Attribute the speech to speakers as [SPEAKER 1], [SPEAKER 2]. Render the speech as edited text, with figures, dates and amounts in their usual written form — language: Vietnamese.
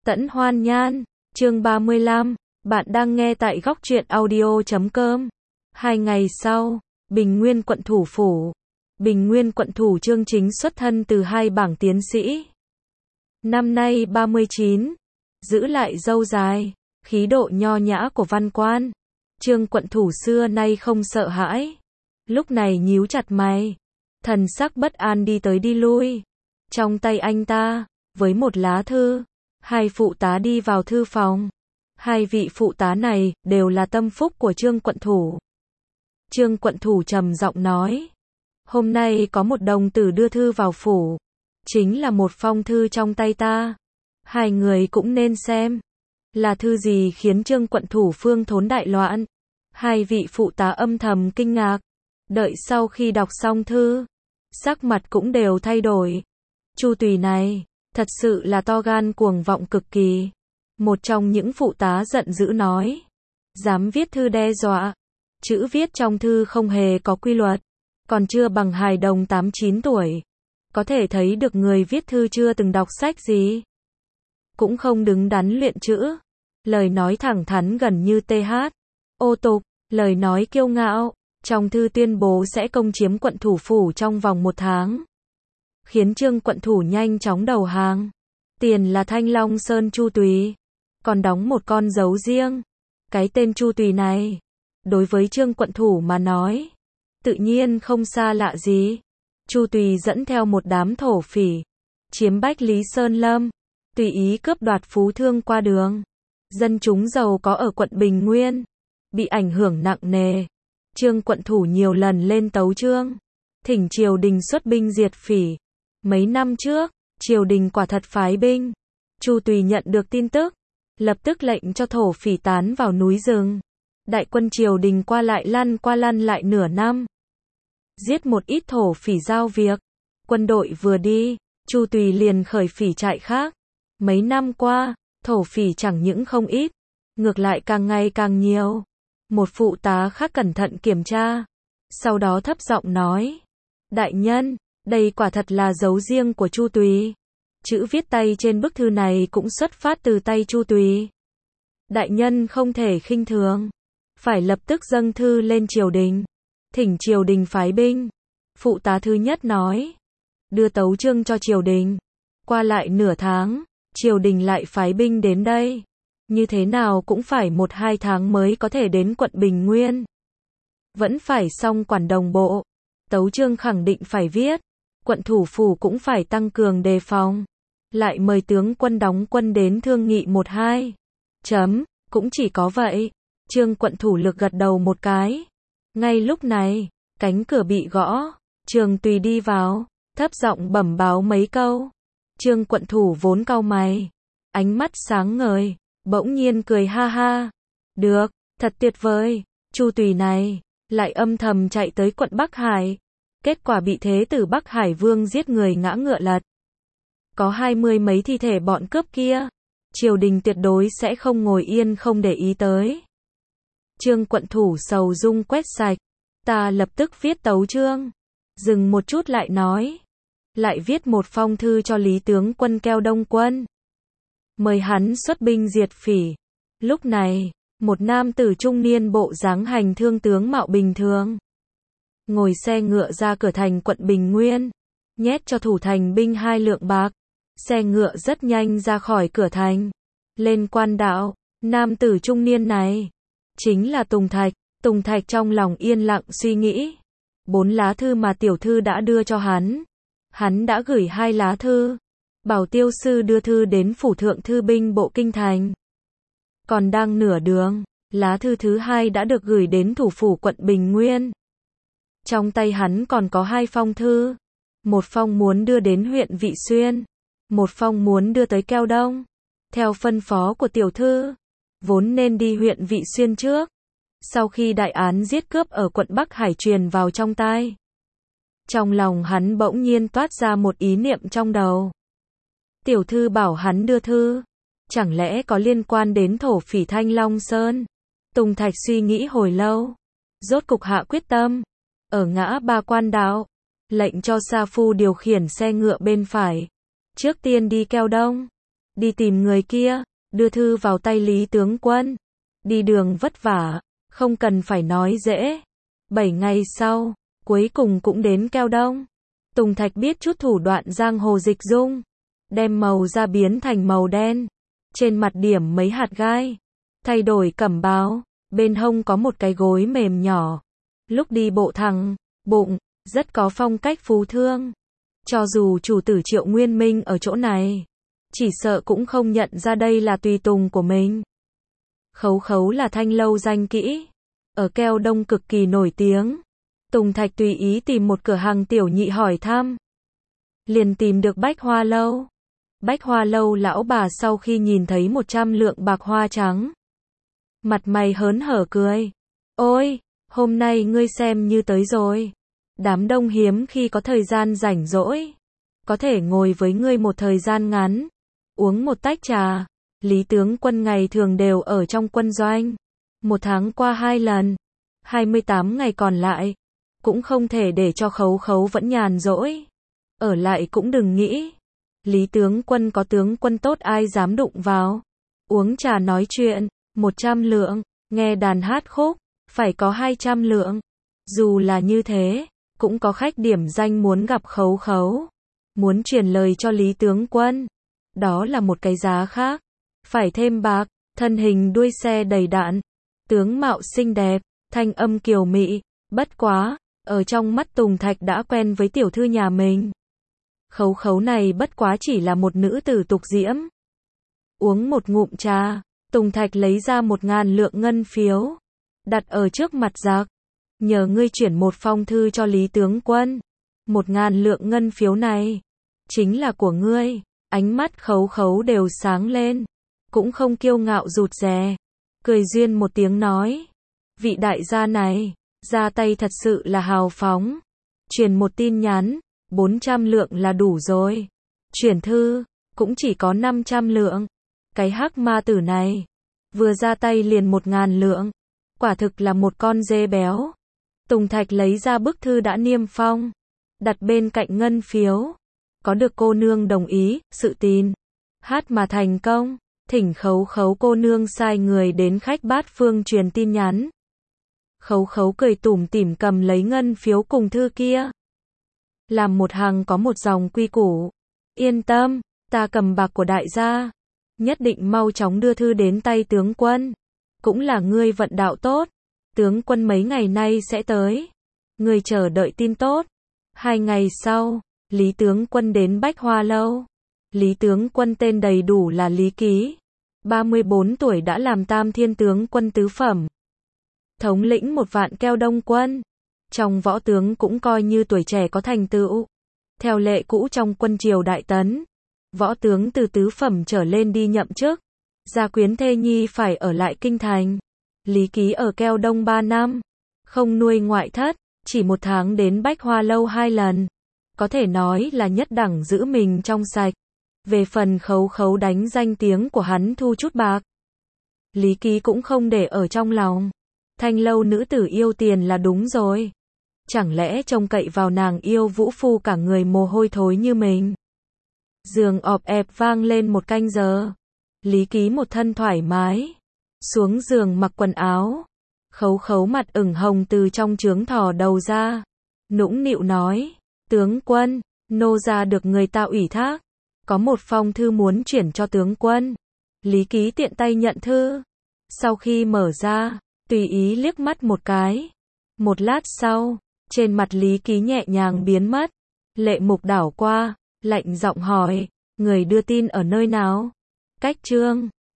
[SPEAKER 1] Tẫn Hoan Nhan, chương 35, bạn đang nghe tại góc truyện audio.com. 2 ngày sau, Bình Nguyên quận thủ phủ. Bình Nguyên quận thủ Chương Chính xuất thân từ hai bảng tiến sĩ. Năm nay 39, giữ lại râu dài, khí độ nho nhã của văn quan. Trương quận thủ xưa nay không sợ hãi. Lúc này nhíu chặt mày, thần sắc bất an đi tới đi lui. Trong tay anh ta, với một lá thư, hai phụ tá đi vào thư phòng. Hai vị phụ tá này đều là tâm phúc của Trương quận thủ. Trương quận thủ trầm giọng nói, hôm nay có một đồng tử đưa thư vào phủ, chính là một phong thư trong tay ta. Hai người cũng nên xem, là thư gì khiến Trương quận thủ phương thốn đại loạn. Hai vị phụ tá âm thầm kinh ngạc, đợi sau khi đọc xong thư, sắc mặt cũng đều thay đổi. Chu Tùy này, thật sự là to gan cuồng vọng cực kỳ. Một trong những phụ tá giận dữ nói, dám viết thư đe dọa, chữ viết trong thư không hề có quy luật, còn chưa bằng hài đồng 8-9 tuổi. Có thể thấy được người viết thư chưa từng đọc sách gì, cũng không đứng đắn luyện chữ. Lời nói thẳng thắn gần như TH, ô tục, lời nói kiêu ngạo. Trong thư tuyên bố sẽ công chiếm quận thủ phủ trong vòng 1 tháng, khiến Trương quận thủ nhanh chóng đầu hàng. Tiền là Thanh Long Sơn Chu Tùy, còn đóng một con dấu riêng. Cái tên Chu Tùy này, đối với Trương quận thủ mà nói, tự nhiên không xa lạ gì. Chu Tùy dẫn theo một đám thổ phỉ, chiếm Bách Lý Sơn Lâm, tùy ý cướp đoạt phú thương qua đường. Dân chúng giàu có ở quận Bình Nguyên bị ảnh hưởng nặng nề. Trương quận thủ nhiều lần lên tấu chương, thỉnh triều đình xuất binh diệt phỉ. Mấy năm trước, triều đình quả thật phái binh. Chu Tùy nhận được tin tức, lập tức lệnh cho thổ phỉ tán vào núi rừng. Đại quân triều đình qua lăn lại nửa năm, giết một ít thổ phỉ giao việc. Quân đội vừa đi, Chu Tùy liền khởi phỉ trại khác. Mấy năm qua, thổ phỉ chẳng những không ít, ngược lại càng ngày càng nhiều. Một phụ tá khác cẩn thận kiểm tra, sau đó thấp giọng nói, đại nhân, đây quả thật là dấu riêng của Chu Tùy. Chữ viết tay trên bức thư này cũng xuất phát từ tay Chu Tùy. Đại nhân không thể khinh thường, phải lập tức dâng thư lên triều đình, thỉnh triều đình phái binh. Phụ tá thứ nhất nói, đưa tấu chương cho triều đình. Qua lại nửa tháng, triều đình lại phái binh đến đây. Như thế nào cũng phải 1-2 tháng mới có thể đến quận Bình Nguyên. Vẫn phải xong quản đồng bộ. Tấu chương khẳng định phải viết. Quận thủ phủ cũng phải tăng cường đề phòng. Lại mời tướng quân đóng quân đến thương nghị 1-2. Cũng chỉ có vậy. Trương quận thủ lực gật đầu một cái. Ngay lúc này, cánh cửa bị gõ. Trương Tùy đi vào, thấp giọng bẩm báo mấy câu. Trương quận thủ vốn cau mày, ánh mắt sáng ngời, bỗng nhiên cười ha ha. Được, thật tuyệt vời. Chu Tùy này lại âm thầm chạy tới quận Bắc Hải. Kết quả bị thế tử Bắc Hải Vương giết người ngã ngựa lật. Có 20 mấy thi thể bọn cướp kia. Triều đình tuyệt đối sẽ không ngồi yên không để ý tới. Trương quận thủ sầu dung quét sạch. Ta lập tức viết tấu chương. Dừng một chút lại nói. Lại viết một phong thư cho Lý tướng quân Keo Đông Quân, mời hắn xuất binh diệt phỉ. Lúc này, một nam tử trung niên bộ dáng hành thương tướng mạo bình thường, ngồi xe ngựa ra cửa thành quận Bình Nguyên, nhét cho thủ thành binh 2 lượng bạc. Xe ngựa rất nhanh ra khỏi cửa thành, lên quan đạo. Nam tử trung niên này chính là Tùng Thạch. Tùng Thạch trong lòng yên lặng suy nghĩ. 4 lá thư mà tiểu thư đã đưa cho hắn. Hắn đã gửi 2 lá thư, bảo tiêu sư đưa thư đến phủ thượng thư binh bộ kinh thành. Còn đang nửa đường, lá thư thứ 2 đã được gửi đến thủ phủ quận Bình Nguyên. Trong tay hắn còn có 2 phong thư. Một phong muốn đưa đến huyện Vị Xuyên, một phong muốn đưa tới Keo Đông. Theo phân phó của tiểu thư, vốn nên đi huyện Vị Xuyên trước. Sau khi đại án giết cướp ở quận Bắc Hải truyền vào trong tai, trong lòng hắn bỗng nhiên toát ra một ý niệm trong đầu. Tiểu thư bảo hắn đưa thư, chẳng lẽ có liên quan đến thổ phỉ Thanh Long Sơn? Tùng Thạch suy nghĩ hồi lâu, rốt cục hạ quyết tâm. Ở ngã ba quan đạo, lệnh cho Sa Phu điều khiển xe ngựa bên phải, trước tiên đi Keo Đông. đi tìm người kia, đưa thư vào tay Lý tướng quân. Đi đường vất vả, không cần phải nói dễ. 7 ngày sau, cuối cùng cũng đến Keo Đông. Tùng Thạch biết chút thủ đoạn giang hồ dịch dung, đem màu da biến thành màu đen, trên mặt điểm mấy hạt gai, thay đổi cẩm bào, bên hông có một cái gối mềm nhỏ. Lúc đi bộ thẳng, bụng, rất có phong cách phú thương. Cho dù chủ tử Triệu Nguyên Minh ở chỗ này, chỉ sợ cũng không nhận ra đây là tùy tùng của mình. Khấu Khấu là thanh lâu danh kỹ, ở Keo Đông cực kỳ nổi tiếng. Tùng Thạch tùy ý tìm một cửa hàng tiểu nhị hỏi thăm, liền tìm được Bách Hoa Lâu. Bách Hoa Lâu lão bà sau khi nhìn thấy 100 lượng bạc hoa trắng, mặt mày hớn hở cười. Ôi, hôm nay ngươi xem như tới rồi. Đám đông hiếm khi có thời gian rảnh rỗi, có thể ngồi với ngươi một thời gian ngắn, uống một tách trà. Lý tướng quân ngày thường đều ở trong quân doanh, 1 tháng qua 2 lần, 28 ngày còn lại, cũng không thể để cho Khấu Khấu vẫn nhàn rỗi. Ở lại cũng đừng nghĩ. Lý tướng quân có tướng quân tốt ai dám đụng vào. Uống trà nói chuyện, 100 lượng, nghe đàn hát khúc, phải có 200 lượng. Dù là như thế, cũng có khách điểm danh muốn gặp Khấu Khấu, muốn truyền lời cho Lý tướng quân. Đó là một cái giá khác, phải thêm bạc. Thân hình đuôi xe đầy đặn, tướng mạo xinh đẹp, thanh âm kiều mị, bất quá, ở trong mắt Tùng Thạch đã quen với tiểu thư nhà mình. Khấu Khấu này bất quá chỉ là một nữ tử tục diễm. Uống một ngụm trà, Tùng Thạch lấy ra 1000 lượng ngân phiếu, đặt ở trước mặt giặc. Nhờ ngươi chuyển một phong thư cho Lý tướng quân. 1000 lượng ngân phiếu này, chính là của ngươi. Ánh mắt Khấu Khấu đều sáng lên, cũng không kiêu ngạo rụt rè, cười duyên một tiếng nói, vị đại gia này, ra tay thật sự là hào phóng. Truyền một tin nhắn, 400 lượng là đủ rồi. Chuyển thư, cũng chỉ có 500 lượng. Cái hắc ma tử này, vừa ra tay liền 1000 lượng. Quả thực là một con dê béo. Tùng Thạch lấy ra bức thư đã niêm phong, đặt bên cạnh ngân phiếu. Có được cô nương đồng ý, sự tin hát mà thành công. Thỉnh Khấu Khấu cô nương sai người đến khách Bát Phương truyền tin nhắn. Khấu Khấu cười tủm tỉm cầm lấy ngân phiếu cùng thư kia. Làm một hàng có một dòng quy củ. Yên tâm, ta cầm bạc của đại gia, nhất định mau chóng đưa thư đến tay tướng quân. Cũng là ngươi vận đạo tốt, tướng quân mấy ngày nay sẽ tới. Ngươi chờ đợi tin tốt. 2 ngày sau, Lý tướng quân đến Bách Hoa Lâu. Lý tướng quân tên đầy đủ là Lý Ký, 34 tuổi đã làm Tam Thiên tướng quân tứ phẩm, thống lĩnh 1 vạn Keo Đông quân. Trong võ tướng cũng coi như tuổi trẻ có thành tựu. Theo lệ cũ trong quân triều Đại Tấn, võ tướng từ tứ phẩm trở lên đi nhậm chức, gia quyến thê nhi phải ở lại kinh thành. Lý Ký ở Keo Đông 3 năm, không nuôi ngoại thất, chỉ 1 tháng đến Bách Hoa Lâu 2 lần. Có thể nói là nhất đẳng giữ mình trong sạch. Về phần Khấu Khấu đánh danh tiếng của hắn thu chút bạc, Lý Ký cũng không để ở trong lòng. Thanh lâu nữ tử yêu tiền là đúng rồi. Chẳng lẽ trông cậy vào nàng yêu vũ phu cả người mồ hôi thối như mình. Giường ọp ẹp vang lên 1 canh giờ. Lý Ký một thân thoải mái, xuống giường mặc quần áo. Khấu Khấu mặt ửng hồng từ trong trướng thò đầu ra, nũng nịu nói, tướng quân, nô gia được người ta ủy thác, có một phong thư muốn chuyển cho tướng quân. Lý Ký tiện tay nhận thư, sau khi mở ra, tùy ý liếc mắt một cái. Một lát sau, trên mặt Lý Ký nhẹ nhàng biến mất, lệ mục đảo qua, lạnh giọng hỏi, người đưa tin ở nơi nào? Cách Trương.